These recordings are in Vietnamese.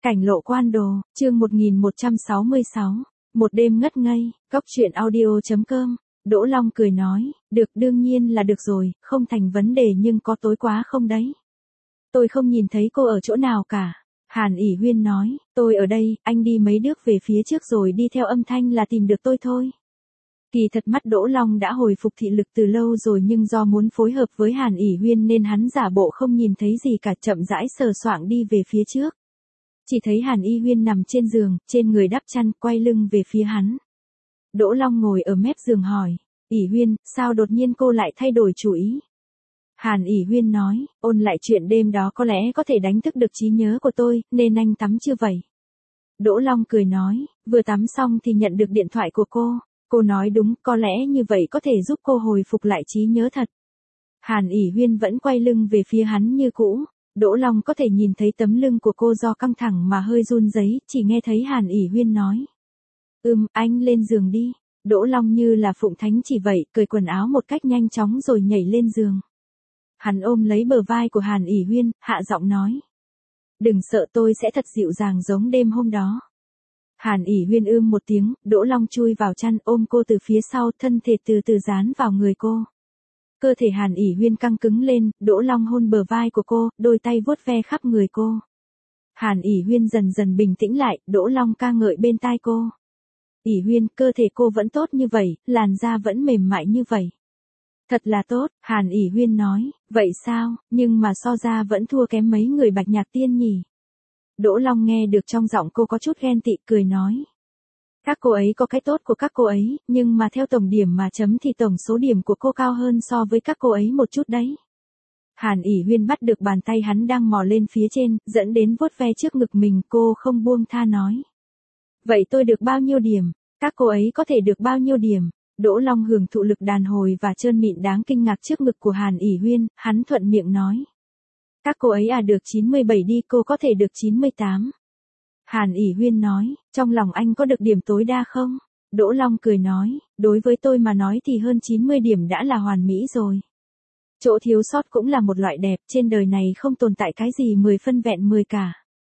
Cảnh lộ quan đồ, chương 1166, một đêm ngất ngây, Cóc truyện audio.com, Đỗ Long cười nói, được đương nhiên là được rồi, không thành vấn đề nhưng có tối quá không đấy. Tôi không nhìn thấy cô ở chỗ nào cả. Hàn ỉ Huyên nói, tôi ở đây, anh đi mấy bước về phía trước rồi đi theo âm thanh là tìm được tôi thôi. Kỳ thật mắt Đỗ Long đã hồi phục thị lực từ lâu rồi nhưng do muốn phối hợp với Hàn ỉ Huyên nên hắn giả bộ không nhìn thấy gì cả, chậm rãi sờ soạng đi về phía trước. Chỉ thấy Hàn ỉ Huyên nằm trên giường, trên người đắp chăn, quay lưng về phía hắn. Đỗ Long ngồi ở mép giường hỏi, ỉ Huyên, sao đột nhiên cô lại thay đổi chủ ý? Hàn ỉ Huyên nói, ôn lại chuyện đêm đó có lẽ có thể đánh thức được trí nhớ của tôi, nên anh tắm chưa vậy? Đỗ Long cười nói, vừa tắm xong thì nhận được điện thoại của cô. Cô nói đúng, có lẽ như vậy có thể giúp cô hồi phục lại trí nhớ thật. Hàn ỉ Huyên vẫn quay lưng về phía hắn như cũ. Đỗ Long có thể nhìn thấy tấm lưng của cô do căng thẳng mà hơi run rẩy, chỉ nghe thấy Hàn ỉ Huyên nói. Anh lên giường đi. Đỗ Long như là phụng thánh chỉ vậy, cởi quần áo một cách nhanh chóng rồi nhảy lên giường. Hắn ôm lấy bờ vai của Hàn ỉ Huyên, hạ giọng nói. Đừng sợ, tôi sẽ thật dịu dàng giống đêm hôm đó. Hàn ỉ Huyên một tiếng, Đỗ Long chui vào chăn ôm cô từ phía sau, thân thể từ từ dán vào người cô. Cơ thể Hàn ỉ Huyên căng cứng lên, Đỗ Long hôn bờ vai của cô, đôi tay vuốt ve khắp người cô. Hàn ỉ Huyên dần dần bình tĩnh lại, Đỗ Long ca ngợi bên tai cô. ỉ Huyên, cơ thể cô vẫn tốt như vậy, làn da vẫn mềm mại như vậy. Thật là tốt, Hàn ỉ Huyên nói, vậy sao, nhưng mà so ra vẫn thua kém mấy người Bạch Nhạc Tiên nhỉ. Đỗ Long nghe được trong giọng cô có chút ghen tị, cười nói. Các cô ấy có cái tốt của các cô ấy, nhưng mà theo tổng điểm mà chấm thì tổng số điểm của cô cao hơn so với các cô ấy một chút đấy. Hàn ỉ Huyên bắt được bàn tay hắn đang mò lên phía trên, dẫn đến vuốt ve trước ngực mình, cô không buông tha nói. Vậy tôi được bao nhiêu điểm, các cô ấy có thể được bao nhiêu điểm? Đỗ Long hưởng thụ lực đàn hồi và trơn mịn đáng kinh ngạc trước ngực của Hàn ỉ Huyên, hắn thuận miệng nói. Các cô ấy được 97 đi, cô có thể được 98. Hàn ỉ Huyên nói, trong lòng anh có được điểm tối đa không? Đỗ Long cười nói, đối với tôi mà nói thì hơn 90 điểm đã là hoàn mỹ rồi. Chỗ thiếu sót cũng là một loại đẹp, trên đời này không tồn tại cái gì 10 phân vẹn 10 cả.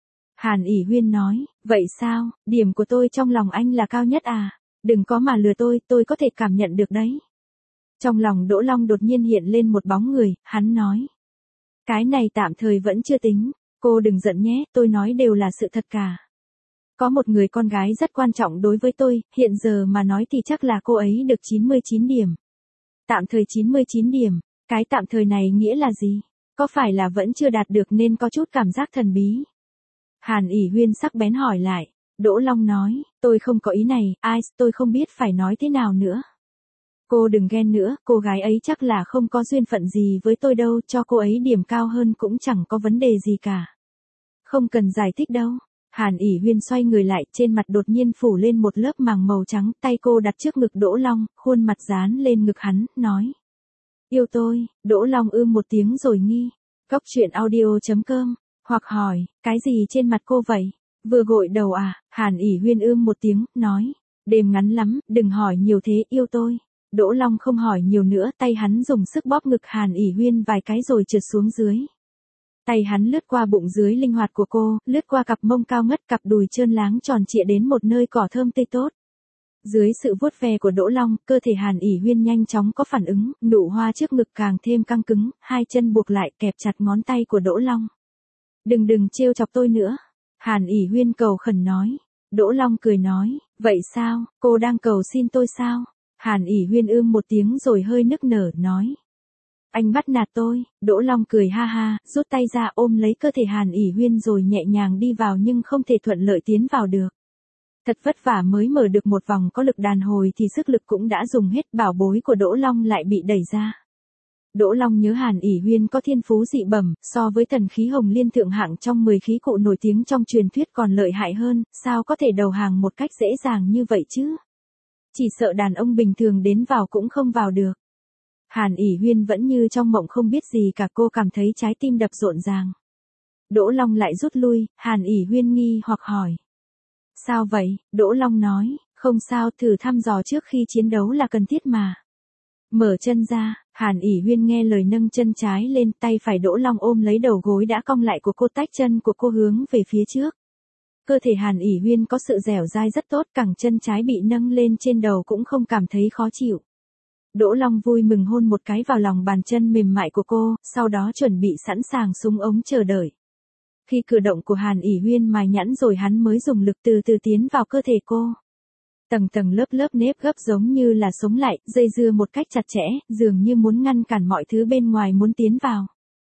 Hàn ỉ Huyên nói, vậy sao, điểm của tôi trong lòng anh là cao nhất à? Đừng có mà lừa tôi có thể cảm nhận được đấy. Trong lòng Đỗ Long đột nhiên hiện lên một bóng người, hắn nói. Cái này tạm thời vẫn chưa tính, cô đừng giận nhé, tôi nói đều là sự thật cả. Có một người con gái rất quan trọng đối với tôi, hiện giờ mà nói thì chắc là cô ấy được 99 điểm. Tạm thời 99 điểm, cái tạm thời này nghĩa là gì? Có phải là vẫn chưa đạt được nên có chút cảm giác thần bí? Hàn ỉ Huyên sắc bén hỏi lại. Đỗ Long nói, tôi không có ý này, tôi không biết phải nói thế nào nữa. Cô đừng ghen nữa, cô gái ấy chắc là không có duyên phận gì với tôi đâu, cho cô ấy điểm cao hơn cũng chẳng có vấn đề gì cả. Không cần giải thích đâu. Hàn ỉ Huyên xoay người lại, trên mặt đột nhiên phủ lên một lớp màng màu trắng, tay cô đặt trước ngực Đỗ Long, khuôn mặt dán lên ngực hắn, nói. Yêu tôi, Đỗ Long một tiếng rồi nghi. Cóc truyện audio.com, hoặc hỏi, cái gì trên mặt cô vậy? Vừa gội đầu à? Hàn ỉ Huyên một tiếng, nói. Đêm ngắn lắm, đừng hỏi nhiều thế, yêu tôi. Đỗ Long không hỏi nhiều nữa, tay hắn dùng sức bóp ngực Hàn ỉ Huyên vài cái rồi trượt xuống dưới. Tay hắn lướt qua bụng dưới linh hoạt của cô, lướt qua cặp mông cao ngất, cặp đùi trơn láng tròn trịa đến một nơi cỏ thơm tươi tốt. Dưới sự vuốt ve của Đỗ Long, cơ thể Hàn ỉ Huyên nhanh chóng có phản ứng, nụ hoa trước ngực càng thêm căng cứng, hai chân buộc lại kẹp chặt ngón tay của Đỗ Long. Đừng trêu chọc tôi nữa. Hàn ỉ Huyên cầu khẩn nói. Đỗ Long cười nói, vậy sao, cô đang cầu xin tôi sao? Hàn ỉ Huyên một tiếng rồi hơi nức nở, nói. Anh bắt nạt tôi. Đỗ Long cười ha ha, rút tay ra ôm lấy cơ thể Hàn ỉ Huyên rồi nhẹ nhàng đi vào nhưng không thể thuận lợi tiến vào được. Thật vất vả mới mở được một vòng có lực đàn hồi thì sức lực cũng đã dùng hết, bảo bối của Đỗ Long lại bị đẩy ra. Đỗ Long nhớ Hàn ỉ Huyên có thiên phú dị bẩm, so với thần khí hồng liên thượng hạng trong 10 khí cụ nổi tiếng trong truyền thuyết còn lợi hại hơn, sao có thể đầu hàng một cách dễ dàng như vậy chứ? Chỉ sợ đàn ông bình thường đến vào cũng không vào được. Hàn ỉ Huyên vẫn như trong mộng không biết gì cả, cô cảm thấy trái tim đập rộn ràng. Đỗ Long lại rút lui, Hàn ỉ Huyên nghi hoặc hỏi. Sao vậy? Đỗ Long nói, không sao, thử thăm dò trước khi chiến đấu là cần thiết mà. Mở chân ra, Hàn ỉ Huyên nghe lời nâng chân trái lên, tay phải Đỗ Long ôm lấy đầu gối đã cong lại của cô, tách chân của cô hướng về phía trước. Cơ thể Hàn ỉ Huyên có sự dẻo dai rất tốt, cẳng chân trái bị nâng lên trên đầu cũng không cảm thấy khó chịu. Đỗ Long vui mừng hôn một cái vào lòng bàn chân mềm mại của cô, sau đó chuẩn bị sẵn sàng súng ống chờ đợi. Khi cử động của Hàn ỉ Huyên mài nhẵn rồi hắn mới dùng lực từ từ tiến vào cơ thể cô. Tầng tầng lớp lớp nếp gấp giống như là sống lại, dây dưa một cách chặt chẽ, dường như muốn ngăn cản mọi thứ bên ngoài muốn tiến vào.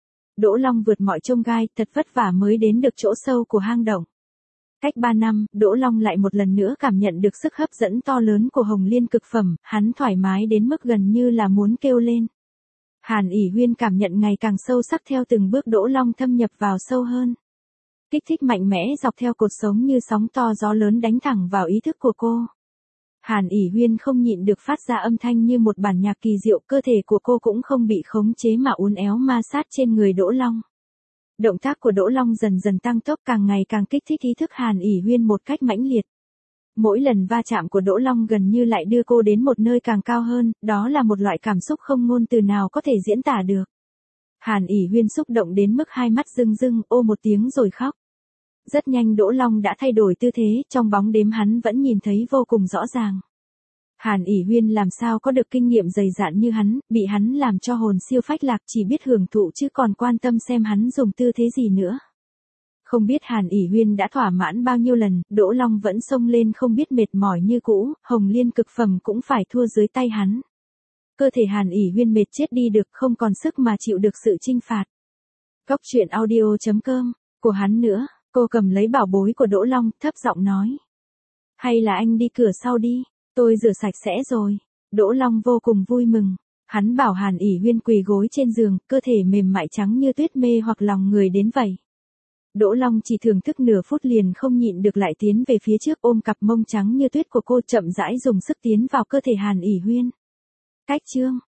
Đỗ Long vượt mọi chông gai, thật vất vả mới đến được chỗ sâu của hang động. Cách 3 năm, Đỗ Long lại một lần nữa cảm nhận được sức hấp dẫn to lớn của Hồng Liên cực phẩm, hắn thoải mái đến mức gần như là muốn kêu lên. Hàn ỉ Huyên cảm nhận ngày càng sâu sắc theo từng bước Đỗ Long thâm nhập vào sâu hơn. Kích thích mạnh mẽ dọc theo cột sống như sóng to gió lớn đánh thẳng vào ý thức của cô. Hàn ỉ Huyên không nhịn được phát ra âm thanh như một bản nhạc kỳ diệu, cơ thể của cô cũng không bị khống chế mà uốn éo ma sát trên người Đỗ Long. Động tác của Đỗ Long dần dần tăng tốc, càng ngày càng kích thích ý thức Hàn ỉ Huyên một cách mãnh liệt. Mỗi lần va chạm của Đỗ Long gần như lại đưa cô đến một nơi càng cao hơn, đó là một loại cảm xúc không ngôn từ nào có thể diễn tả được. Hàn ỉ Huyên xúc động đến mức hai mắt rưng rưng, ô một tiếng rồi khóc. Rất nhanh Đỗ Long đã thay đổi tư thế, trong bóng đêm hắn vẫn nhìn thấy vô cùng rõ ràng. Hàn ỉ Huyên làm sao có được kinh nghiệm dày dạn như hắn, bị hắn làm cho hồn siêu phách lạc, chỉ biết hưởng thụ chứ còn quan tâm xem hắn dùng tư thế gì nữa. Không biết Hàn ỉ Huyên đã thỏa mãn bao nhiêu lần, Đỗ Long vẫn xông lên không biết mệt mỏi như cũ, Hồng Liên cực phẩm cũng phải thua dưới tay hắn. Cơ thể Hàn ỉ Huyên mệt chết đi được, không còn sức mà chịu được sự chinh phạt. Cóc truyện audio.com, của hắn nữa, cô cầm lấy bảo bối của Đỗ Long, thấp giọng nói. Hay là anh đi cửa sau đi, tôi rửa sạch sẽ rồi. Đỗ Long vô cùng vui mừng. Hắn bảo Hàn ỉ Huyên quỳ gối trên giường, cơ thể mềm mại trắng như tuyết mê hoặc lòng người đến vậy. Đỗ Long chỉ thưởng thức nửa phút liền không nhịn được lại tiến về phía trước ôm cặp mông trắng như tuyết của cô chậm rãi dùng sức tiến vào cơ thể Hàn ỉ Huyên. Cách chương